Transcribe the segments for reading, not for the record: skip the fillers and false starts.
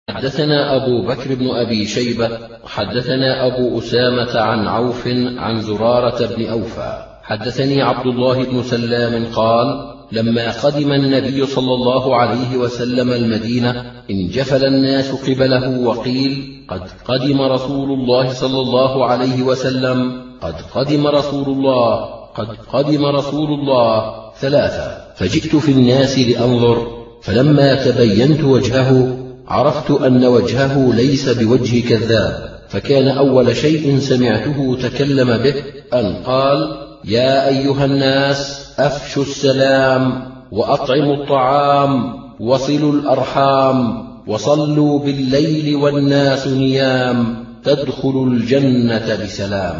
حدثنا أبو بكر بن أبي شيبة حدثنا أبو أسامة عن عوف عن زرارة بن أوفى حدثني عبد الله بن سلام قال: لما قدم النبي صلى الله عليه وسلم المدينة انجفل الناس قبله وقيل: قد قدم رسول الله صلى الله عليه وسلم، قد قدم رسول الله، قد قدم رسول الله 3. فجئت في الناس لأنظر، فلما تبينت وجهه عرفت أن وجهه ليس بوجه كذاب، فكان أول شيء سمعته تكلم به أن قال: يا أيها الناس، أفشوا السلام وأطعموا الطعام وصلوا الأرحام وصلوا بالليل والناس نيام تدخلوا الجنة بسلام.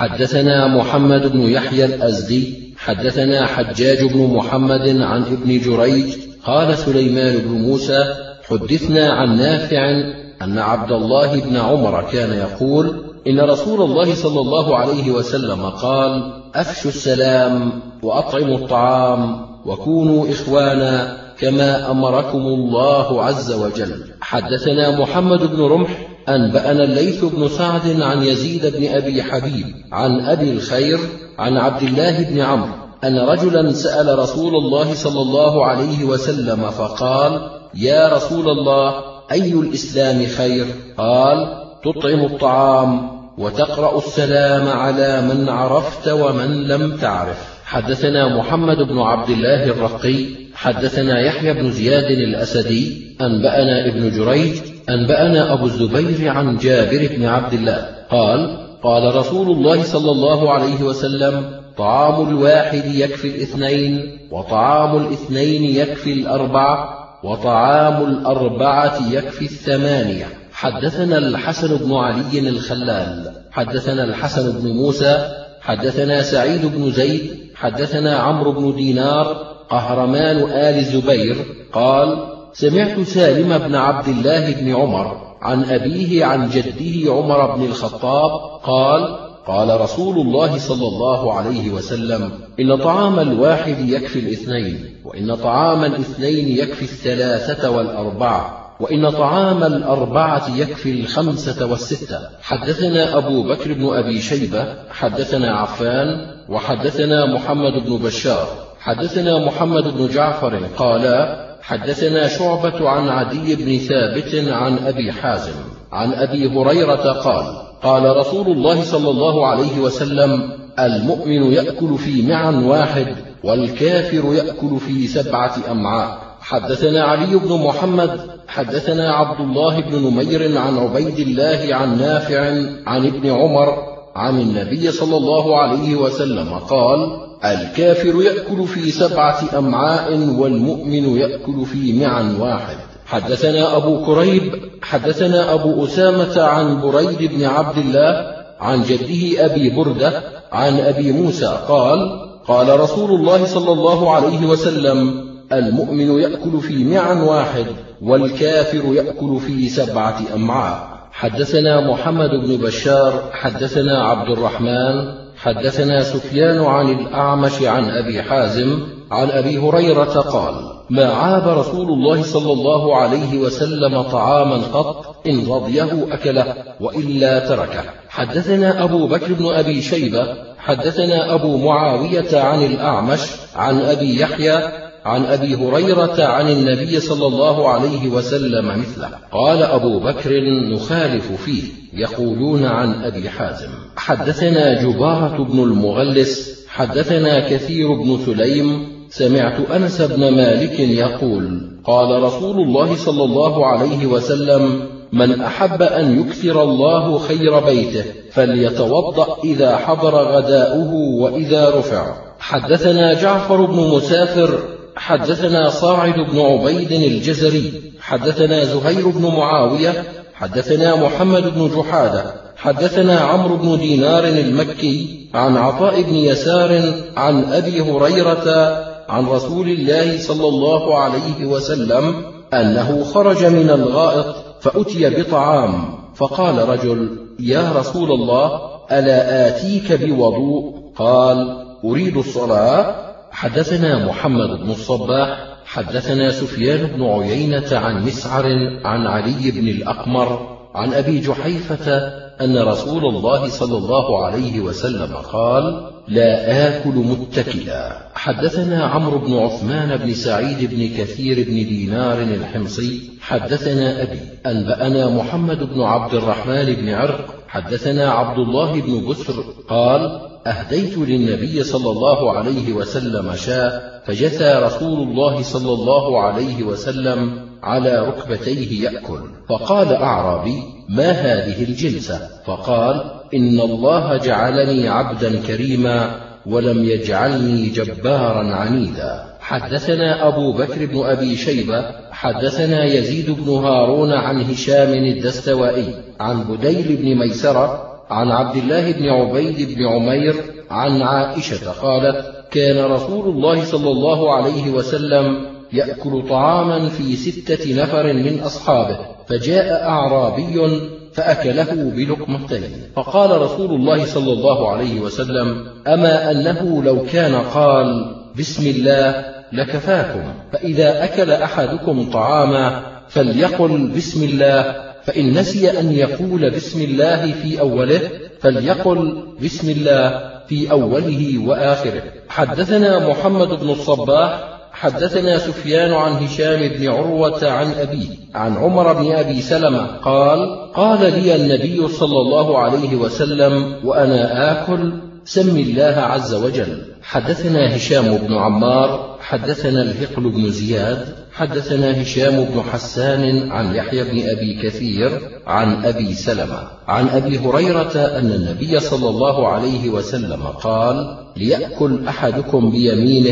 حدثنا محمد بن يحيى الأزدي حدثنا حجاج بن محمد عن ابن جريج قال سليمان بن موسى: حدثنا عن نافع أن عبد الله بن عمر كان يقول: إن رسول الله صلى الله عليه وسلم قال: أفشوا السلام وأطعموا الطعام وكونوا إخوانا كما أمركم الله عز وجل. حدثنا محمد بن رمح أنبأنا الليث بن سعد عن يزيد بن أبي حبيب عن أبي الخير عن عبد الله بن عمرو أن رجلا سأل رسول الله صلى الله عليه وسلم فقال: يا رسول الله، أي الإسلام خير؟ قال: تطعم الطعام وتقرأ السلام على من عرفت ومن لم تعرف. حدثنا محمد بن عبد الله الرقي حدثنا يحيى بن زياد الأسدي أنبأنا ابن جريج أنبأنا أبو الزبير عن جابر بن عبد الله قال: قال رسول الله صلى الله عليه وسلم: طعام الواحد يكفي الاثنين، وطعام الاثنين يكفي الأربعة، وطعام الأربعة يكفي الثمانية. حدثنا الحسن بن علي الخلال حدثنا الحسن بن موسى حدثنا سعيد بن زيد حدثنا عمرو بن دينار قهرمان آل زبير قال: سمعت سالم بن عبد الله بن عمر عن أبيه عن جده عمر بن الخطاب قال: قال رسول الله صلى الله عليه وسلم: إن طعام الواحد يكفي الاثنين، وإن طعام الاثنين يكفي الثلاثة والأربعة، وإن طعام الأربعة يكفي الخمسة والستة. حدثنا أبو بكر بن أبي شيبة حدثنا عفان وحدثنا محمد بن بشار حدثنا محمد بن جعفر قال: حدثنا شعبة عن عدي بن ثابت عن أبي حازم عن أبي هريرة قال: قال رسول الله صلى الله عليه وسلم: المؤمن يأكل في معا واحد، والكافر يأكل في 7 أمعاء. حدثنا علي بن محمد حدثنا عبد الله بن نمير عن عبيد الله عن نافع عن ابن عمر عن النبي صلى الله عليه وسلم قال: الكافر يأكل في 7 أمعاء، والمؤمن يأكل في معا واحد. حدثنا أبو كريب حدثنا أبو أسامة عن بريد بن عبد الله عن جده أبي بردة عن أبي موسى قال: قال رسول الله صلى الله عليه وسلم: المؤمن يأكل في معا واحد، والكافر يأكل في 7 أمعاء. حدثنا محمد بن بشار حدثنا عبد الرحمن حدثنا سفيان عن الأعمش عن أبي حازم عن أبي هريرة قال: ما عاب رسول الله صلى الله عليه وسلم طعاما قط، إن رضيه أكله وإلا تركه. حدثنا أبو بكر بن أبي شيبة حدثنا أبو معاوية عن الأعمش عن أبي يحيى عن أبي هريرة عن النبي صلى الله عليه وسلم مثله. قال أبو بكر: نخالف فيه، يقولون عن أبي حازم. حدثنا جبارة بن المغلس حدثنا كثير بن سليم سمعت أنس بن مالك يقول: قال رسول الله صلى الله عليه وسلم: من أحب أن يكثر الله خير بيته فليتوضأ إذا حضر غداؤه وإذا رفع. حدثنا جعفر بن مسافر حدثنا صاعد بن عبيد الجزري حدثنا زهير بن معاوية حدثنا محمد بن جحادة حدثنا عمرو بن دينار المكي عن عطاء بن يسار عن أبي هريرة عن رسول الله صلى الله عليه وسلم أنه خرج من الغائط فأتي بطعام، فقال رجل: يا رسول الله، ألا آتيك بوضوء؟ قال: أريد الصلاة. حدثنا محمد بن الصباح حدثنا سفيان بن عيينة عن مسعر عن علي بن الأقمر عن أبي جحيفة أن رسول الله صلى الله عليه وسلم قال: لا آكل متكئا. حدثنا عمرو بن عثمان بن سعيد بن كثير بن دينار الحمصي حدثنا أبي أنبأنا محمد بن عبد الرحمن بن عرق حدثنا عبد الله بن بسر قال: أهديت للنبي صلى الله عليه وسلم شاة، فجثى رسول الله صلى الله عليه وسلم على ركبتيه يأكل، فقال أعرابي: ما هذه الجلسة؟ فقال: إن الله جعلني عبدا كريما ولم يجعلني جبارا عنيدا. حدثنا أبو بكر بن أبي شيبة حدثنا يزيد بن هارون عن هشام الدستوائي عن بديل بن ميسرة عن عبد الله بن عبيد بن عمير عن عائشة قالت: كان رسول الله صلى الله عليه وسلم يأكل طعاما في 6 نفر من أصحابه، فجاء أعرابي فأكله بلقمتين، فقال رسول الله صلى الله عليه وسلم: أما أنه لو كان قال بسم الله لكفاكم، فإذا أكل أحدكم طعاما فليقل بسم الله، فإن نسي أن يقول بسم الله في أوله فليقل بسم الله في أوله وآخره. حدثنا محمد بن الصباح حدثنا سفيان عن هشام بن عروة عن أبيه عن عمر بن أبي سلمة قال: قال لي النبي صلى الله عليه وسلم وأنا آكل: سم الله عز وجل. حدثنا هشام بن عمار حدثنا الهقل بن زياد حدثنا هشام بن حسان عن يحيى بن أبي كثير عن أبي سلمة عن أبي هريرة أن النبي صلى الله عليه وسلم قال: ليأكل أحدكم بيمينه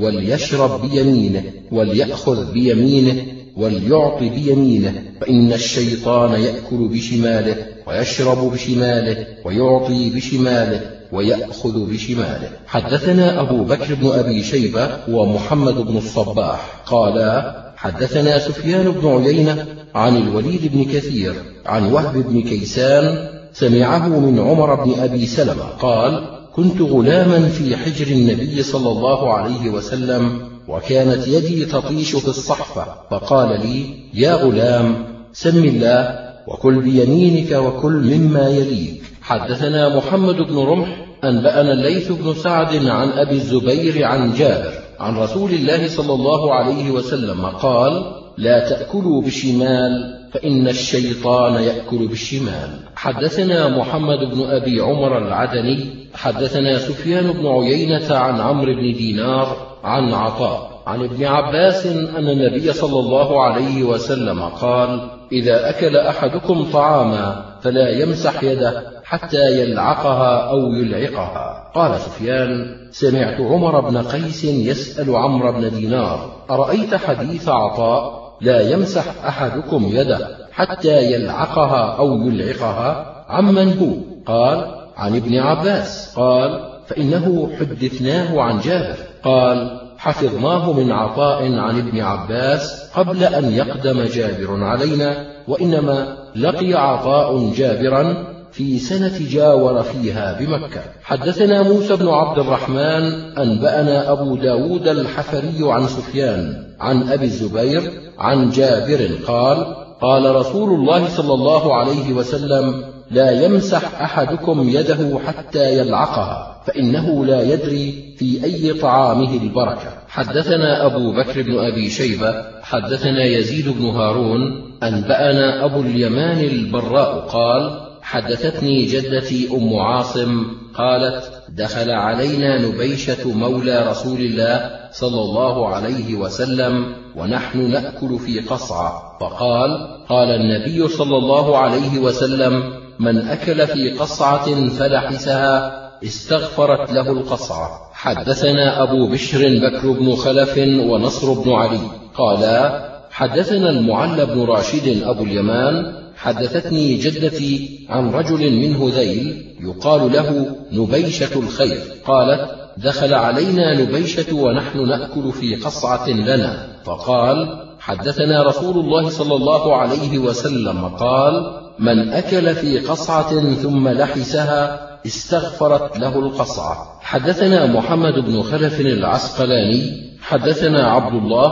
وليشرب بيمينه وليأخذ بيمينه وليعطي بيمينه، فإن الشيطان يأكل بشماله ويشرب بشماله ويعطي بشماله ويأخذ بشماله. حدثنا أبو بكر بن أبي شيبة ومحمد بن الصباح قالا: حدثنا سفيان بن عيينة عن الوليد بن كثير عن وهب بن كيسان سمعه من عمر بن أبي سلمة قال: كنت غلاما في حجر النبي صلى الله عليه وسلم، وكانت يدي تطيش في الصحفة، فقال لي: يا غلام، سم الله وكل بيمينك وكل مما يليك. حدثنا محمد بن رمح أنبأنا الليث بن سعد عن أبي الزبير عن جابر عن رسول الله صلى الله عليه وسلم قال: لا تأكلوا بالشمال فإن الشيطان يأكل بالشمال. حدثنا محمد بن أبي عمر العدني حدثنا سفيان بن عيينة عن عمرو بن دينار عن عطاء عن ابن عباس أن النبي صلى الله عليه وسلم قال: إذا أكل أحدكم طعاما فلا يمسح يده حتى يلعقها أو يلعقها. قال سفيان: سمعت عمر بن قيس يسأل عمرو بن دينار: أرأيت حديث عطاء لا يمسح أحدكم يده حتى يلعقها أو يلعقها عمن هو؟ قال: عن ابن عباس. قال: فإنه حدثناه عن جابر. قال: حفظناه من عطاء عن ابن عباس قبل أن يقدم جابر علينا، وإنما لقي عطاء جابرا في سنة جاور فيها بمكة. حدثنا موسى بن عبد الرحمن أنبأنا أبو داود الحفري عن سفيان عن أبي الزبير عن جابر قال: قال رسول الله صلى الله عليه وسلم: لا يمسح أحدكم يده حتى يلعقها، فإنه لا يدري في أي طعامه البركة. حدثنا أبو بكر بن أبي شيبة حدثنا يزيد بن هارون أنبأنا أبو اليمان البراء قال: حدثتني جدتي أم عاصم قالت: دخل علينا نبيشة مولى رسول الله صلى الله عليه وسلم ونحن نأكل في قصعة، فقال: قال النبي صلى الله عليه وسلم: من أكل في قصعة فلحسها استغفرت له القصعة. حدثنا أبو بشر بكر بن خلف ونصر بن علي قالا: حدثنا المعلى بن راشد أبو اليمان حدثتني جدتي عن رجل من هذيل يقال له نبيشة الخير قالت: دخل علينا نبيشة ونحن نأكل في قصعة لنا، فقال: حدثنا رسول الله صلى الله عليه وسلم قال: من أكل في قصعة ثم لحسها استغفرت له القصعة. حدثنا محمد بن خلف العسقلاني حدثنا عبد الله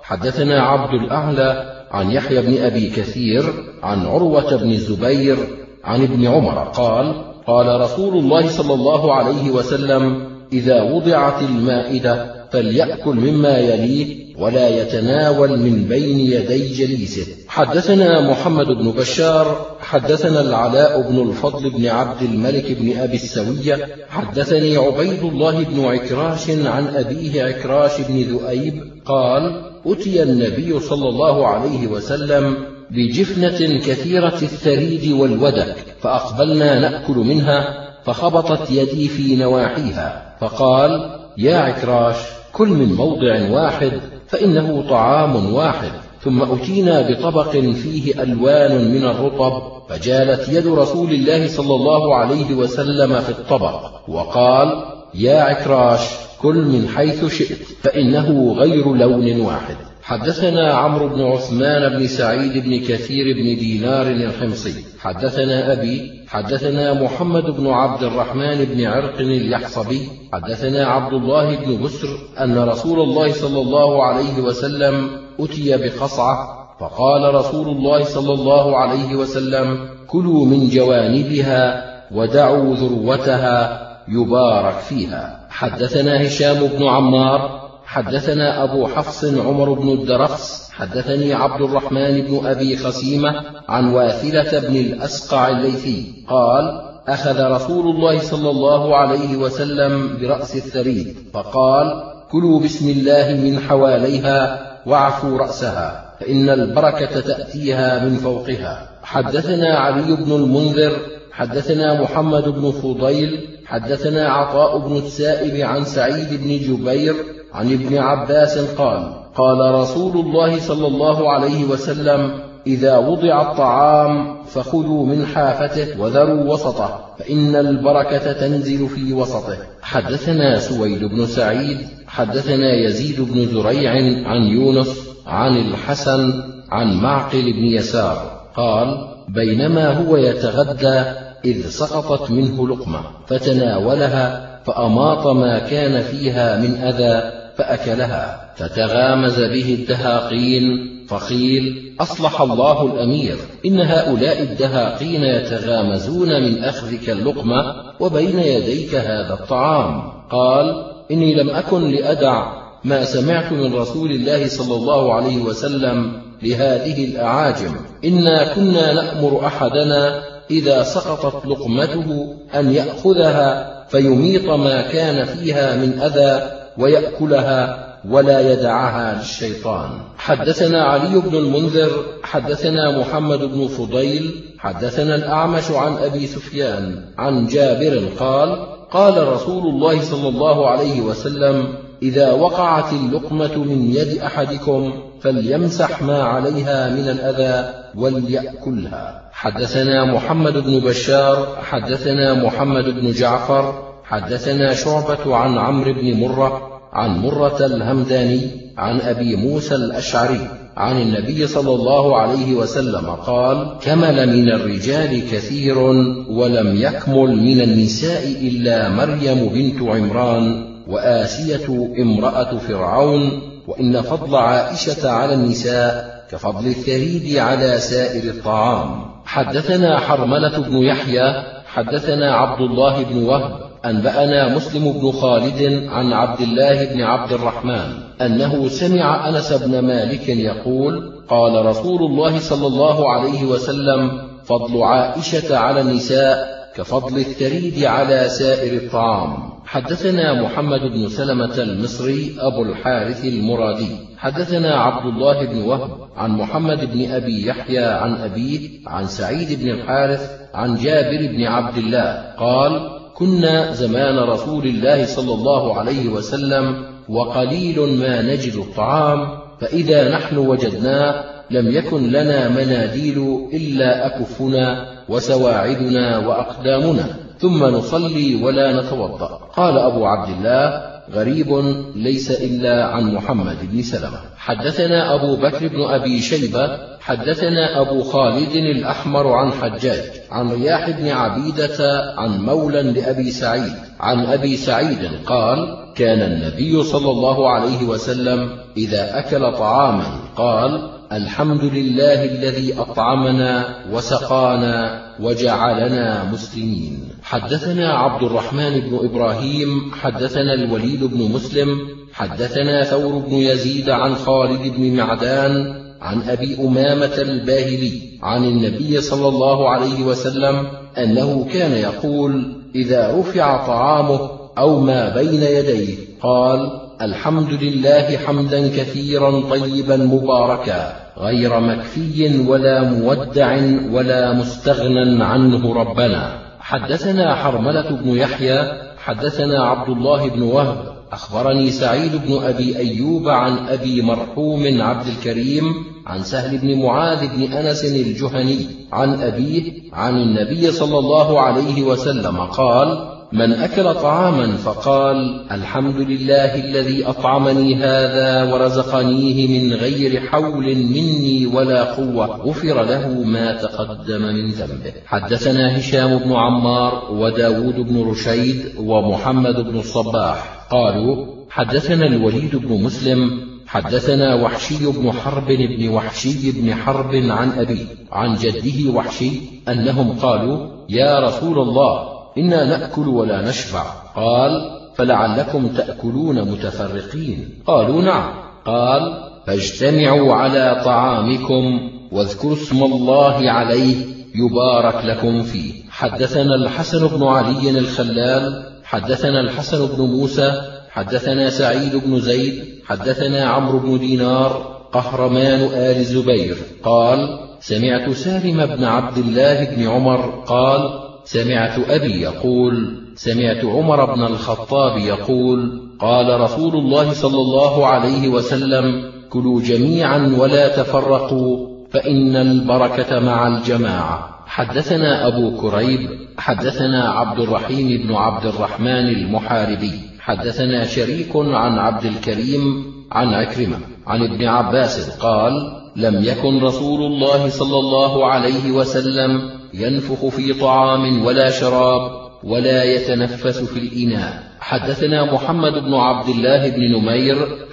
حدثنا عبد الأعلى عن يحيى بن أبي كثير عن عروة بن الزبير عن ابن عمر قال: قال رسول الله صلى الله عليه وسلم: إذا وضعت المائدة فليأكل مما يليه ولا يتناول من بين يدي جليسه. حدثنا محمد بن بشار حدثنا العلاء بن الفضل بن عبد الملك بن أبي السوية حدثني عبيد الله بن عكراش عن أبيه عكراش بن ذؤيب قال: أتي النبي صلى الله عليه وسلم بجفنة كثيرة الثريد والودك، فأقبلنا نأكل منها، فخبطت يدي في نواحيها، فقال: يا عكراش، كل من موضع واحد فإنه طعام واحد. ثم أتينا بطبق فيه ألوان من الرطب، فجالت يد رسول الله صلى الله عليه وسلم في الطبق، وقال: يا عكراش، كل من حيث شئت فإنه غير لون واحد. حدثنا عمرو بن عثمان بن سعيد بن كثير بن دينار الحمصي حدثنا أبي حدثنا محمد بن عبد الرحمن بن عرق اليحصبي حدثنا عبد الله بن بسر أن رسول الله صلى الله عليه وسلم أتي بقصعة، فقال رسول الله صلى الله عليه وسلم: كلوا من جوانبها ودعوا ذروتها يبارك فيها. حدثنا هشام بن عمار حدثنا أبو حفص عمر بن الدرخس حدثني عبد الرحمن بن أبي خسيمة عن واثلة بن الأسقع الليثي قال: أخذ رسول الله صلى الله عليه وسلم برأس الثريد فقال: كلوا بسم الله من حواليها واعفوا رأسها، فإن البركة تأتيها من فوقها. حدثنا علي بن المنذر حدثنا محمد بن فضيل حدثنا عطاء بن السائب عن سعيد بن جبير عن ابن عباس قال: قال رسول الله صلى الله عليه وسلم: إذا وضع الطعام فخذوا من حافته وذروا وسطه، فإن البركة تنزل في وسطه. حدثنا سويد بن سعيد حدثنا يزيد بن زريع عن يونس عن الحسن عن معقل بن يسار قال: بينما هو يتغدى إذ سقطت منه لقمة فتناولها، فأماط ما كان فيها من أذى فأكلها، فتغامز به الدهاقين، فقيل: أصلح الله الأمير، إن هؤلاء الدهاقين يتغامزون من أخذك اللقمة وبين يديك هذا الطعام. قال: إني لم أكن لأدع ما سمعت من رسول الله صلى الله عليه وسلم لهذه الأعاجم، إنا كنا نأمر أحدنا إذا سقطت لقمته أن يأخذها فيميط ما كان فيها من أذى ويأكلها ولا يدعها للشيطان. حدثنا علي بن المنذر حدثنا محمد بن فضيل حدثنا الأعمش عن أبي سفيان عن جابر قال: قال رسول الله صلى الله عليه وسلم: إذا وقعت اللقمة من يد أحدكم فليمسح ما عليها من الأذى وليأكلها. حدثنا محمد بن بشار حدثنا محمد بن جعفر حدثنا شعبة عن عمرو بن مرة عن مرة الهمداني عن أبي موسى الأشعري عن النبي صلى الله عليه وسلم قال: كمل من الرجال كثير ولم يكمل من النساء إلا مريم بنت عمران وآسية امرأة فرعون، وإن فضل عائشة على النساء كفضل الثريد على سائر الطعام. حدثنا حرملة بن يحيى حدثنا عبد الله بن وهب أنبأنا مسلم بن خالد عن عبد الله بن عبد الرحمن أنه سمع أنس بن مالك يقول: قال رسول الله صلى الله عليه وسلم: فضل عائشة على النساء كفضل الثريد على سائر الطعام. حدثنا محمد بن سلمة المصري أبو الحارث المرادي حدثنا عبد الله بن وهب عن محمد بن أبي يحيى عن أبيه عن سعيد بن الحارث عن جابر بن عبد الله قال: كنا زمان رسول الله صلى الله عليه وسلم وقليل ما نجد الطعام، فإذا نحن وجدناه لم يكن لنا مناديل إلا أكفنا وسواعدنا وأقدامنا، ثم نصلي ولا نتوضأ. قال أبو عبد الله: غريب ليس إلا عن محمد بن سلمة. حدثنا أبو بكر بن أبي شيبة حدثنا أبو خالد الأحمر عن حجاج عن رياح بن عبيدة عن مولى لأبي سعيد عن أبي سعيد قال: كان النبي صلى الله عليه وسلم إذا أكل طعاما قال: الحمد لله الذي أطعمنا وسقانا وجعلنا مسلمين. حدثنا عبد الرحمن بن إبراهيم حدثنا الوليد بن مسلم حدثنا ثور بن يزيد عن خالد بن معدان عن أبي أمامة الباهلي عن النبي صلى الله عليه وسلم أنه كان يقول: إذا رفع طعامه أو ما بين يديه قال: الحمد لله حمدا كثيرا طيبا مباركا غير مكفي ولا مودع ولا مستغنى عنه ربنا. حدثنا حرملة بن يحيى حدثنا عبد الله بن وهب أخبرني سعيد بن أبي أيوب عن أبي مرحوم عبد الكريم عن سهل بن معاذ بن أنس الجهني عن أبيه عن النبي صلى الله عليه وسلم قال: من أكل طعاما فقال: الحمد لله الذي أطعمني هذا ورزقنيه من غير حول مني ولا قوة غفر له ما تقدم من ذنبه. حدثنا هشام بن عمار وداود بن رشيد ومحمد بن الصباح قالوا: حدثنا الوليد بن مسلم حدثنا وحشي بن حرب بن وحشي بن حرب عن أبي عن جده وحشي أنهم قالوا: يا رسول الله، إنا نأكل ولا نشبع. قال: فلعلكم تأكلون متفرقين. قالوا: نعم. قال: فاجتمعوا على طعامكم واذكروا اسم الله عليه يبارك لكم فيه. حدثنا الحسن بن علي الخلال حدثنا الحسن بن موسى حدثنا سعيد بن زيد حدثنا عمرو بن دينار قهرمان آل الزبير قال: سمعت سالم بن عبد الله بن عمر قال: سمعت أبي يقول: سمعت عمر بن الخطاب يقول: قال رسول الله صلى الله عليه وسلم: كلوا جميعا ولا تفرقوا فإن البركة مع الجماعة. حدثنا أبو كريب حدثنا عبد الرحيم بن عبد الرحمن المحاربي حدثنا شريك عن عبد الكريم عن عكرمة عن ابن عباس قال: لم يكن رسول الله صلى الله عليه وسلم ينفخ في طعام ولا شراب ولا يتنفس في الإناء. حدثنا محمد بن عبد الله بن نمير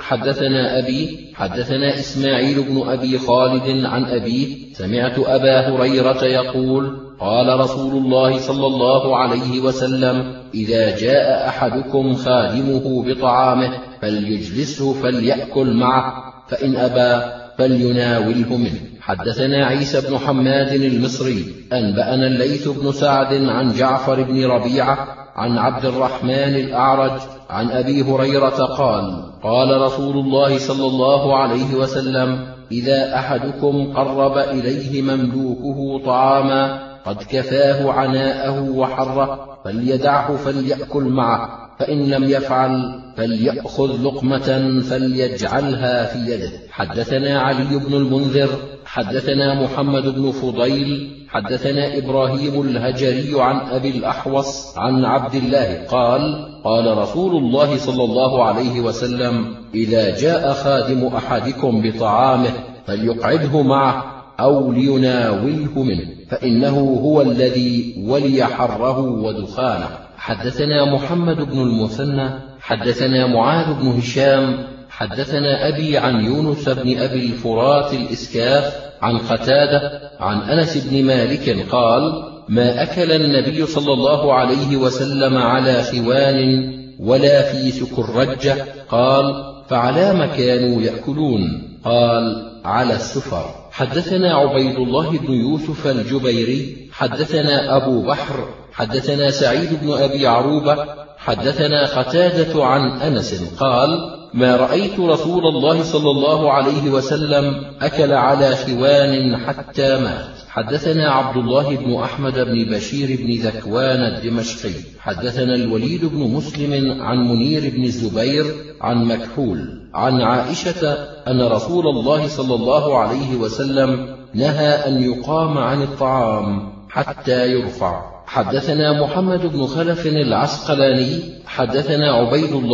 حدثنا أبي حدثنا إسماعيل بن أبي خالد عن أبيه: سمعت أبا هريرة يقول: قال رسول الله صلى الله عليه وسلم: إذا جاء أحدكم خادمه بطعامه فليجلسه فليأكل معه، فإن أبى فليناوله منه. حدثنا عيسى بن حماد المصري أنبأنا الليث بن سعد عن جعفر بن ربيعة عن عبد الرحمن الأعرج عن أبي هريرة قال: قال رسول الله صلى الله عليه وسلم: إذا أحدكم قرب إليه مملوكه طعاما قد كفاه عناءه وحره فليدعه فليأكل معه، فإن لم يفعل فليأخذ لقمة فليجعلها في يده. حدثنا علي بن المنذر حدثنا محمد بن فضيل حدثنا إبراهيم الهجري عن أبي الأحوص عن عبد الله قال: قال رسول الله صلى الله عليه وسلم: إذا جاء خادم أحدكم بطعامه فليقعده معه أو ليناوله منه، فإنه هو الذي ولي حره ودخانه. حدثنا محمد بن المثنى حدثنا معاذ بن هشام حدثنا أبي عن يونس بن أبي الفرات الإسكاف عن قتادة عن أنس بن مالك قال: ما أكل النبي صلى الله عليه وسلم على خوان ولا في سكرجة. قال: فعلى ما كانوا يأكلون؟ قال: على السفر. حدثنا عبيد الله بن يوسف الجبيري حدثنا أبو بحر حدثنا سعيد بن أبي عروبة حدثنا قتادة عن أنس قال: ما رأيت رسول الله صلى الله عليه وسلم أكل على خوان حتى مات. حدثنا عبد الله بن أحمد بن بشير بن ذكوان الدمشقي حدثنا الوليد بن مسلم عن منير بن الزبير عن مكحول عن عائشة أن رسول الله صلى الله عليه وسلم نهى أن يقام عن الطعام حتى يرفع. حدثنا محمد بن خلف العسقلاني حدثنا عبيد الله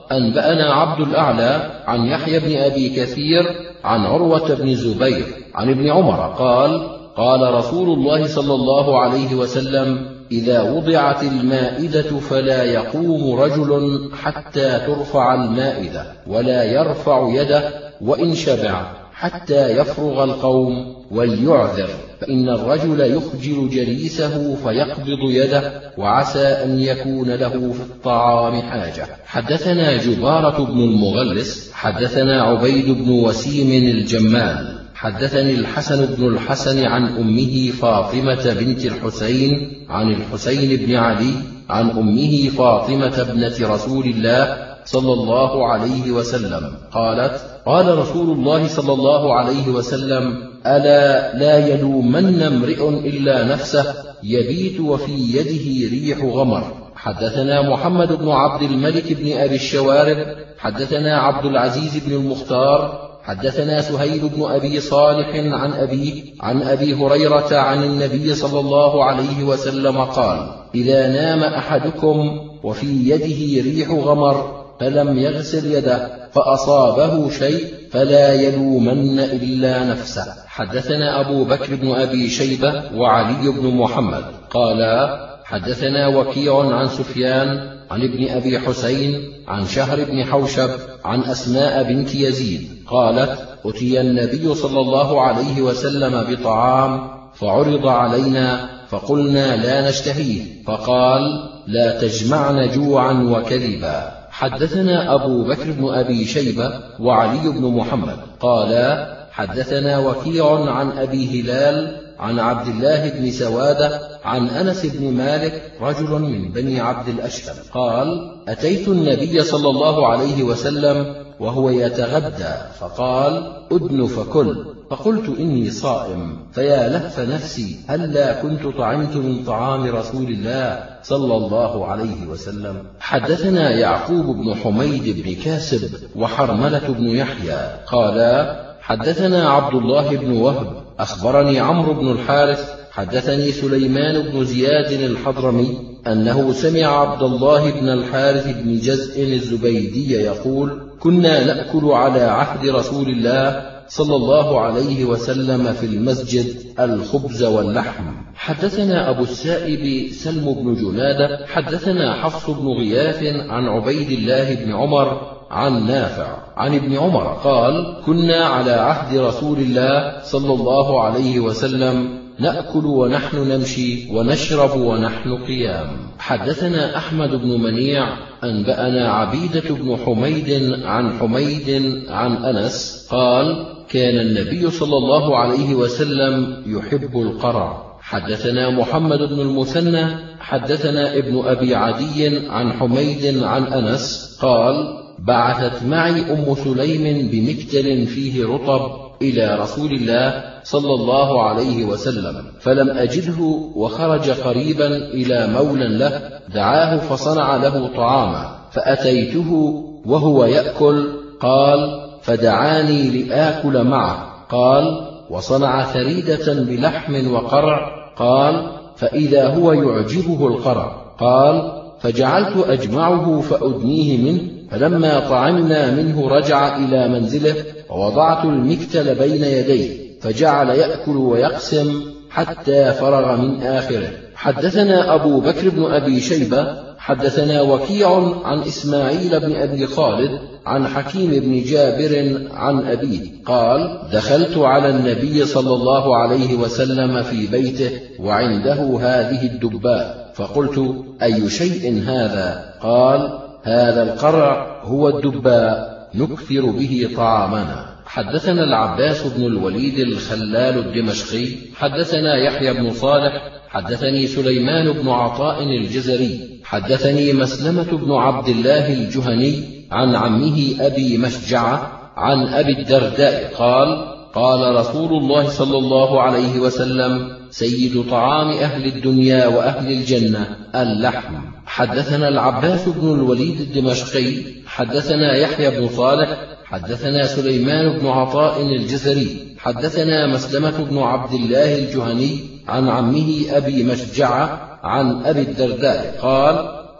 أنبأنا عبد الأعلى عن يحيى بن أبي كثير عن عروة بن الزبير عن ابن عمر قال: قال رسول الله صلى الله عليه وسلم: إذا وضعت المائدة فلا يقوم رجل حتى ترفع المائدة ولا يرفع يده وإن شبع حتى يفرغ القوم وليعذر، فإن الرجل يخجل جليسه فيقبض يده وعسى أن يكون له في الطعام حاجة. حدثنا جبارة بن المغلس حدثنا عبيد بن وسيم الجمال حدثني الحسن بن الحسن عن أمه فاطمة بنت الحسين عن الحسين بن علي عن أمه فاطمة ابنة رسول الله صلى الله عليه وسلم قالت: قال رسول الله صلى الله عليه وسلم: ألا لا يلومن امرئ إلا نفسه يبيت وفي يده ريح غمر. حدثنا محمد بن عبد الملك بن أبي الشوارب حدثنا عبد العزيز بن المختار حدثنا سهيل بن أبي صالح عن أبيه عن أبي هريرة عن النبي صلى الله عليه وسلم قال: إذا نام أحدكم وفي يده ريح غمر فلم يغسل يده فأصابه شيء فلا يلومن إلا نفسه. حدثنا أبو بكر بن أبي شيبة وعلي بن محمد قالا: حدثنا وكيع عن سفيان عن ابن أبي حسين عن شهر بن حوشب عن أسماء بنت يزيد قالت: أتي النبي صلى الله عليه وسلم بطعام فعرض علينا فقلنا لا نشتهيه، فقال: لا تجمعن جوعا وكذبا. حدثنا أبو بكر بن أبي شيبة وعلي بن محمد قالا: حدثنا وكيع عن أبي هلال عن عبد الله بن سوادة عن أنس بن مالك رجل من بني عبد الأشهل قال: أتيت النبي صلى الله عليه وسلم وهو يتغدى فقال: أدن فكل، فقلت إني صائم، فيا لهف نفسي هلا كنت طعمت من طعام رسول الله صلى الله عليه وسلم. حدثنا يعقوب بن حميد بن كاسب وحرملة بن يحيى قالا: حدثنا عبد الله بن وهب أخبرني عمرو بن الحارث حدثني سليمان بن زياد الحضرمي أنه سمع عبد الله بن الحارث بن جزء الزبيدي يقول: كنا نأكل على عهد رسول الله صلى الله عليه وسلم في المسجد الخبز واللحم. حدثنا أبو السائب سلم بن جنادة حدثنا حفص بن غياث عن عبيد الله بن عمر عن نافع عن ابن عمر قال: كنا على عهد رسول الله صلى الله عليه وسلم نأكل ونحن نمشي ونشرب ونحن قيام. حدثنا أحمد بن منيع أنبأنا عبيدة بن حميد عن حميد عن أنس قال: كان النبي صلى الله عليه وسلم يحب القرع. حدثنا محمد بن المثنى حدثنا ابن أبي عدي عن حميد عن أنس قال: بعثت معي أم سليم بمكتل فيه رطب إلى رسول الله صلى الله عليه وسلم، فلم أجده، وخرج قريبا إلى مولى له دعاه فصنع له طعاما، فأتيته وهو يأكل، قال: فدعاني لآكل معه، قال: وصنع ثريدة بلحم وقرع، قال: فإذا هو يعجبه القرع، قال: فجعلت أجمعه فأدنيه منه، فلما طعمنا منه رجع إلى منزله ووضعت المكتل بين يديه فجعل يأكل ويقسم حتى فرغ من آخره. حدثنا أبو بكر بن أبي شيبة حدثنا وكيع عن إسماعيل بن أبي خالد عن حكيم بن جابر عن أبيه قال: دخلت على النبي صلى الله عليه وسلم في بيته وعنده هذه الدباء، فقلت: أي شيء هذا؟ قال: هذا القرع هو الدباء نكثر به طعامنا. حدثنا العباس بن الوليد الخلال الدمشقي حدثنا يحيى بن صالح حدثني سليمان بن عطاء الجزري حدثني مسلمة بن عبد الله الجهني عن عمه أبي مشجعة عن أبي الدرداء قال: قال رسول الله صلى الله عليه وسلم: سيد طعام أهل الدنيا وأهل الجنة اللحم. حدثنا العباس بن الوليد الدمشقي حدثنا يحيى بن صالح حدثنا سليمان بن عطاء الجزري حدثنا مسلمة بن عبد الله الجهني عن عمه أبي مشجعة عن أبي الدرداء قال: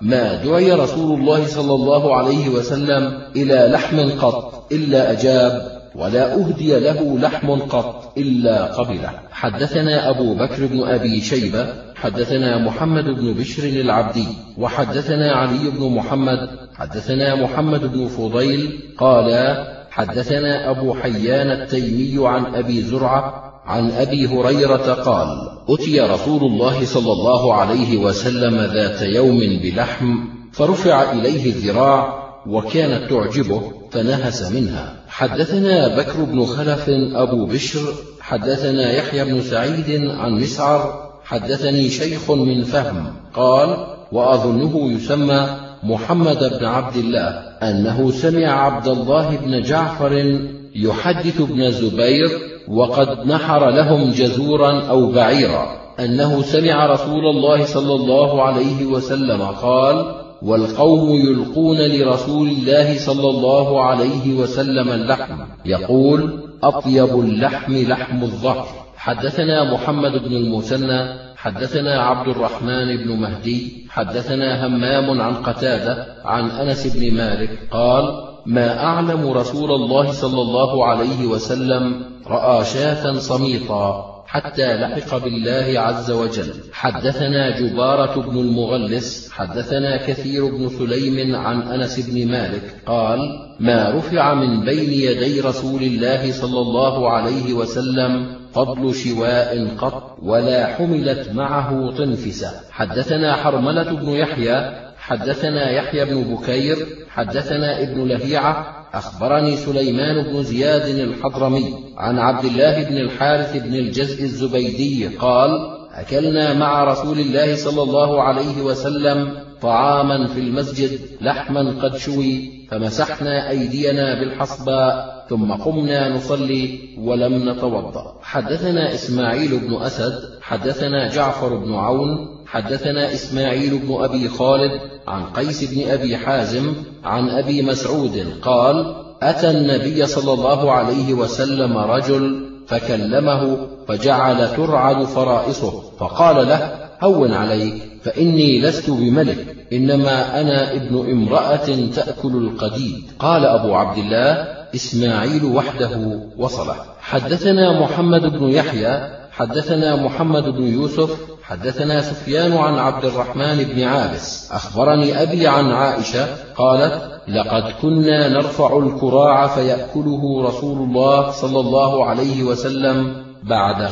ما دعي رسول الله صلى الله عليه وسلم إلى لحم قط إلا أجاب، ولا أهدي له لحم قط إلا قبله. حدثنا أبو بكر بن أبي شيبة حدثنا محمد بن بشر العبدي وحدثنا علي بن محمد حدثنا محمد بن فضيل قال حدثنا أبو حيان التيمي عن أبي زرعة عن أبي هريرة قال أتي رسول الله صلى الله عليه وسلم ذات يوم بلحم فرفع إليه الذراع وكانت تعجبه فنهس منها. حدثنا بكر بن خلف أبو بشر حدثنا يحيى بن سعيد عن مسعر حدثني شيخ من فهم قال وأظنه يسمى محمد بن عبد الله أنه سمع عبد الله بن جعفر يحدث ابن زبير وقد نحر لهم جزورا أو بعيرا أنه سمع رسول الله صلى الله عليه وسلم قال والقوم يلقون لرسول الله صلى الله عليه وسلم اللحم يقول أطيب اللحم لحم الظهر. حدثنا محمد بن المثنى حدثنا عبد الرحمن بن مهدي حدثنا همام عن قتادة عن أنس بن مالك قال ما أعلم رسول الله صلى الله عليه وسلم رأى شاة صميطا حتى لحق بالله عز وجل. حدثنا جبارة بن المغلس حدثنا كثير بن سليم عن أنس بن مالك قال ما رفع من بين يدي رسول الله صلى الله عليه وسلم فضل شواء قط ولا حملت معه طنفسة. حدثنا حرملة بن يحيى حدثنا يحيى بن بكير حدثنا ابن لهيعة أخبرني سليمان بن زياد الحضرمي عن عبد الله بن الحارث بن الجزء الزبيدي قال أكلنا مع رسول الله صلى الله عليه وسلم طعاما في المسجد لحما قد شوي فمسحنا أيدينا بالحصباء ثم قمنا نصلي ولم نتوضأ. حدثنا إسماعيل بن أسد حدثنا جعفر بن عون حدثنا إسماعيل بن أبي خالد عن قيس بن أبي حازم عن أبي مسعود قال أتى النبي صلى الله عليه وسلم رجل فكلمه فجعل ترعد فرائصه فقال له هون عليك فإني لست بملك إنما أنا ابن امرأة تأكل القديد. قال أبو عبد الله إسماعيل وحده وصله. حدثنا محمد بن يحيى حدثنا محمد بن يوسف حدثنا سفيان عن عبد الرحمن بن عابس أخبرني أبي عن عائشة قالت لقد كنا نرفع الكراع فيأكله رسول الله صلى الله عليه وسلم بعد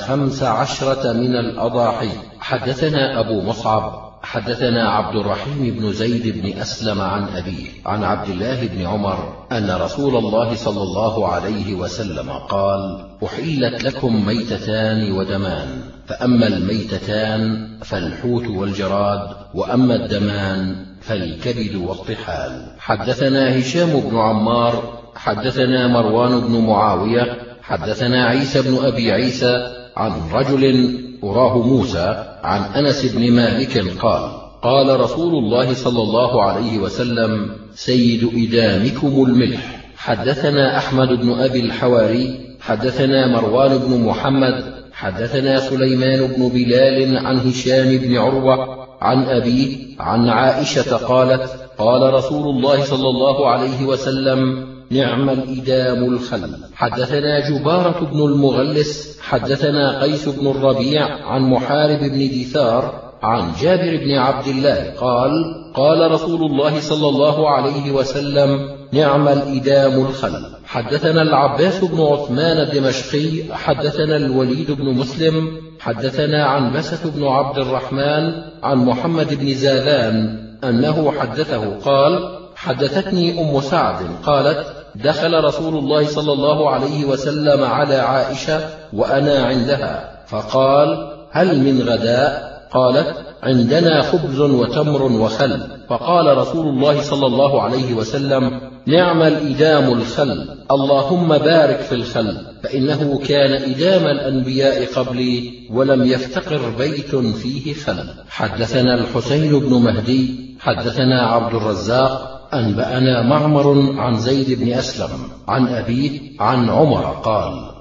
15 من الأضاحي. حدثنا أبو مصعب حدثنا عبد الرحيم بن زيد بن أسلم عن أبيه عن عبد الله بن عمر أن رسول الله صلى الله عليه وسلم قال أحلت لكم ميتتان ودمان فأما الميتتان فالحوت والجراد وأما الدمان فالكبد والطحال. حدثنا هشام بن عمار حدثنا مروان بن معاوية حدثنا عيسى بن أبي عيسى عن رجل أراه موسى عن أنس بن مالك قال قال رسول الله صلى الله عليه وسلم سيد إدامكم الملح. حدثنا أحمد بن أبي الحواري حدثنا مروان بن محمد حدثنا سليمان بن بلال عن هشام بن عروة عن أبيه عن عائشة قالت قال رسول الله صلى الله عليه وسلم نعم الإدام الخل. حدثنا جبارة بن المغلس حدثنا قيس بن الربيع عن محارب بن دثار عن جابر بن عبد الله قال قال رسول الله صلى الله عليه وسلم نعم الإدام الخل. حدثنا العباس بن عثمان الدمشقي حدثنا الوليد بن مسلم حدثنا عنبسة بن عبد الرحمن عن محمد بن زاذان أنه حدثه قال حدثتني أم سعد قالت دخل رسول الله صلى الله عليه وسلم على عائشة وأنا عندها فقال هل من غداء؟ قالت عندنا خبز وتمر وخل. فقال رسول الله صلى الله عليه وسلم نعم الإدام الخل اللهم بارك في الخل فإنه كان إدام الأنبياء قبلي ولم يفتقر بيت فيه خل. حدثنا الحسين بن مهدي حدثنا عبد الرزاق أنبأنا معمر عن زيد بن أسلم عن أبيه عن عمر قال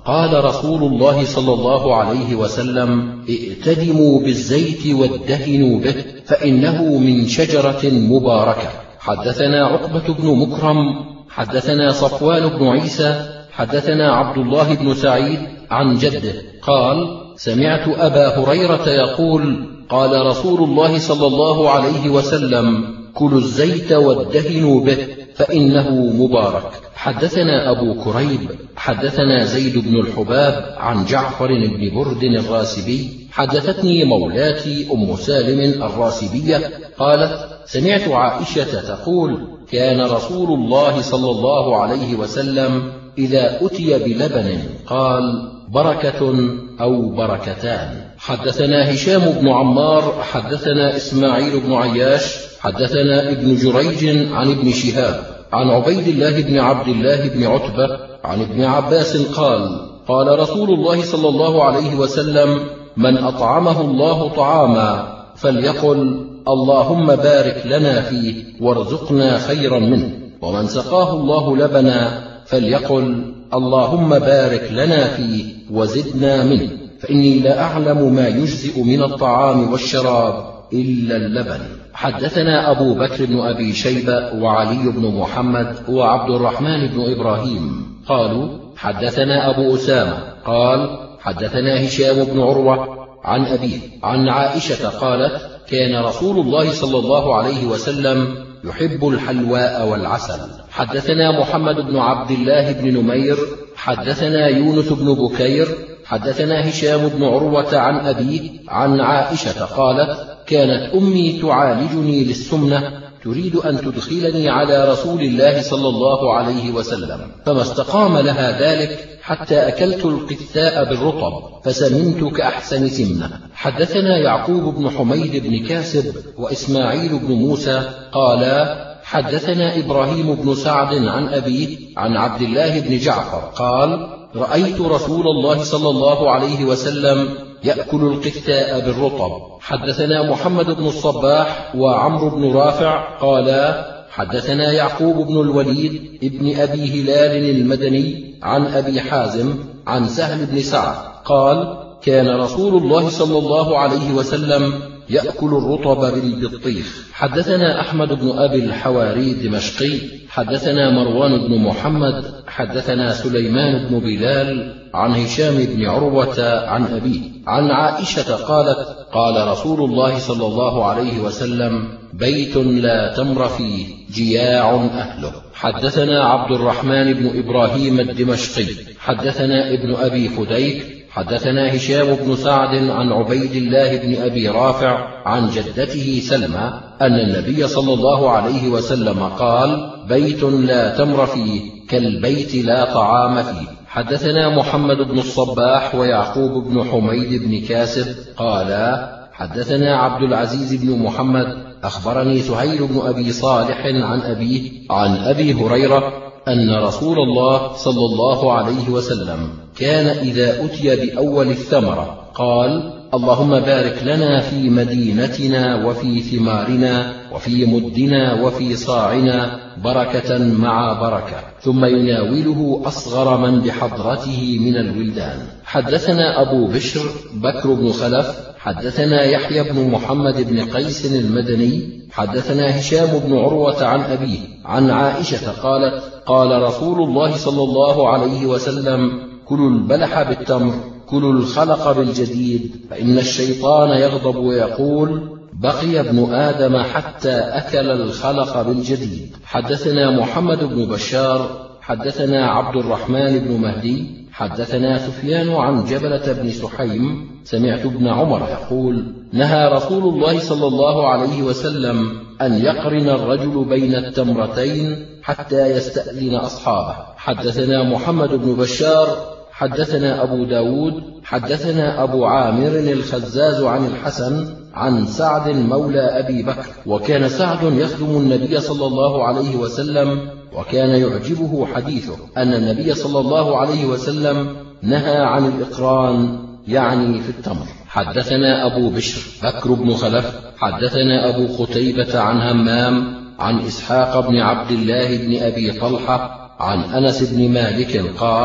قال رسول الله صلى الله عليه وسلم: ائتدموا بالزيت وادهنوا به فإنه من شجرة مباركة. حدثنا عقبة بن مكرم حدثنا صفوان بن عيسى حدثنا عبد الله بن سعيد عن جده قال: سمعت أبا هريرة يقول: قال رسول الله صلى الله عليه وسلم: كلوا الزيت وادهنوا به فإنه مبارك. حدثنا أبو كريب حدثنا زيد بن الحباب عن جعفر بن برد الراسبي حدثتني مولاتي أم سالم الراسبية قالت: سمعت عائشة تقول: كان رسول الله صلى الله عليه وسلم إذا أتي بلبن قال: بركة أو بركتان. حدثنا هشام بن عمار حدثنا إسماعيل بن عياش حدثنا ابن جريج عن ابن شهاب عن عبيد الله بن عبد الله بن عتبة عن ابن عباس قال: قال رسول الله صلى الله عليه وسلم: من أطعمه الله طعاما فليقل: اللهم بارك لنا فيه وارزقنا خيرا منه، ومن سقاه الله لبنا فليقل: اللهم بارك لنا فيه وزدنا منه، فإني لا أعلم ما يجزئ من الطعام والشراب إلا اللبن. حدثنا أبو بكر بن أبي شيبة وعلي بن محمد وعبد الرحمن بن إبراهيم قالوا: حدثنا أبو أسامة قال: حدثنا هشام بن عروة عن أبيه عن عائشة قالت: كان رسول الله صلى الله عليه وسلم يحب الحلواء والعسل. حدثنا محمد بن عبد الله بن نمير حدثنا يونس بن بكير حدثنا هشام بن عروة عن أبيه عن عائشة قالت: كانت أمي تعالجني للسمنة تريد أن تدخلني على رسول الله صلى الله عليه وسلم، فما استقام لها ذلك حتى أكلت القثاء بالرطب فسمنت كأحسن سمنة. حدثنا يعقوب بن حميد بن كاسب وإسماعيل بن موسى قالا: حدثنا إبراهيم بن سعد عن أبيه عن عبد الله بن جعفر قال: رأيت رسول الله صلى الله عليه وسلم يأكل القثاء بالرطب. حدثنا محمد بن الصباح وعمرو بن رافع قالا: حدثنا يعقوب بن الوليد ابن أبي هلال المدني عن أبي حازم عن سهل بن سعد قال: كان رسول الله صلى الله عليه وسلم يأكل الرطب بالبطيخ. حدثنا أحمد بن أبي الحواري الدمشقي حدثنا مروان بن محمد حدثنا سليمان بن بلال عن هشام بن عروة عن أبيه عن عائشة قالت: قال رسول الله صلى الله عليه وسلم: بيت لا تمر فيه جياع أهله. حدثنا عبد الرحمن بن إبراهيم الدمشقي حدثنا ابن أبي فديك حدثنا هشام بن سعد عن عبيد الله بن أبي رافع عن جدته سلمى أن النبي صلى الله عليه وسلم قال: بيت لا تمر فيه كالبيت لا طعام فيه. حدثنا محمد بن الصباح ويعقوب بن حميد بن كاسب قالا: حدثنا عبد العزيز بن محمد أخبرني سهيل بن أبي صالح عن أبيه عن أبي هريرة أن رسول الله صلى الله عليه وسلم كان إذا أتي بأول الثمرة قال: اللهم بارك لنا في مدينتنا وفي ثمارنا وفي مدنا وفي صاعنا بركة مع بركة، ثم يناوله أصغر من بحضرته من الولدان. حدثنا أبو بشر بكر بن خلف حدثنا يحيى بن محمد بن قيس المدني حدثنا هشام بن عروة عن أبيه عن عائشة قالت: قال رسول الله صلى الله عليه وسلم: كلوا البلح بالتمر، كلوا الخلق بالجديد، فإن الشيطان يغضب ويقول: بقي ابن آدم حتى أكل الخلق بالجديد. حدثنا محمد بن بشار حدثنا عبد الرحمن بن مهدي حدثنا سفيان عن جبلة بن سحيم سمعت ابن عمر يقول: نهى رسول الله صلى الله عليه وسلم أن يقرن الرجل بين التمرتين حتى يستأذن أصحابه. حدثنا محمد بن بشار حدثنا أبو داود حدثنا أبو عامر الخزاز عن الحسن عن سعد مولى أبي بكر، وكان سعد يخدم النبي صلى الله عليه وسلم، وكان يعجبه حديثه أن النبي صلى الله عليه وسلم نهى عن الإقران يعني في التمر. حدثنا أبو بشر بكر بن خلف حدثنا أبو قتيبة عن همام عن إسحاق بن عبد الله بن أبي طلحة عن أنس بن مالك قال: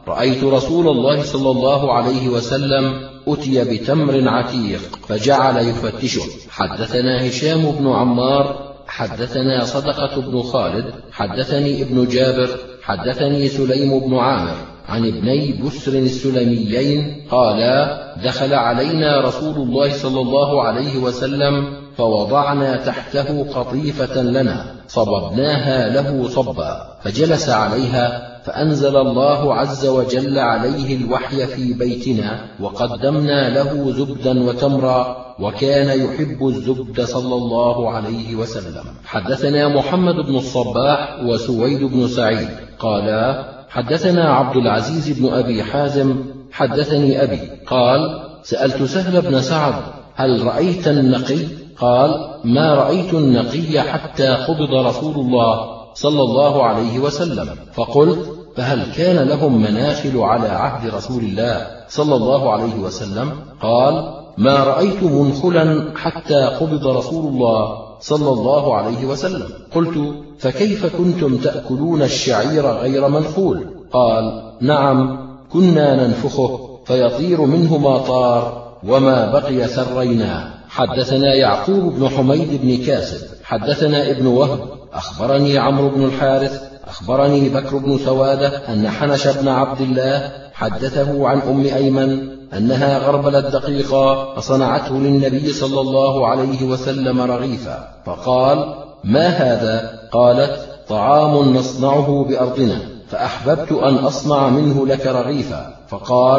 رأيت رسول الله صلى الله عليه وسلم أتي بتمر عتيق فجعل يفتشه. حدثنا هشام بن عمار حدثنا صدقة بن خالد حدثني ابن جابر حدثني سليم بن عامر عن ابني بسر السلميين قالا: دخل علينا رسول الله صلى الله عليه وسلم فوضعنا تحته قطيفة لنا صببناها له صبا، فجلس عليها فأنزل الله عز وجل عليه الوحي في بيتنا، وقدمنا له زبدا وتمرا، وكان يحب الزبد صلى الله عليه وسلم. حدثنا محمد بن الصباح وسويد بن سعيد قالا: حدثنا عبد العزيز بن أبي حازم حدثني أبي قال: سألت سهل بن سعد: هل رأيت النقي؟ قال: ما رأيت النقي حتى قبض رسول الله صلى الله عليه وسلم. فقلت: فهل كان لهم مناخل على عهد رسول الله صلى الله عليه وسلم؟ قال: ما رأيت منخلا حتى قبض رسول الله صلى الله عليه وسلم. قلت: فكيف كنتم تأكلون الشعير غير منخول؟ قال: نعم، كنا ننفخه فيطير منه ما طار، وما بقي ثريناه. حدثنا يعقوب بن حميد بن كاسب حدثنا ابن وهب أخبرني عمرو بن الحارث أخبرني بكر بن سوادة أن حنش بن عبد الله حدثه عن أم أيمن أنها غربلت دقيقا فصنعته للنبي صلى الله عليه وسلم رغيفا، فقال: ما هذا؟ قالت: طعام نصنعه بأرضنا، فأحببت أن أصنع منه لك رغيفا، فقال: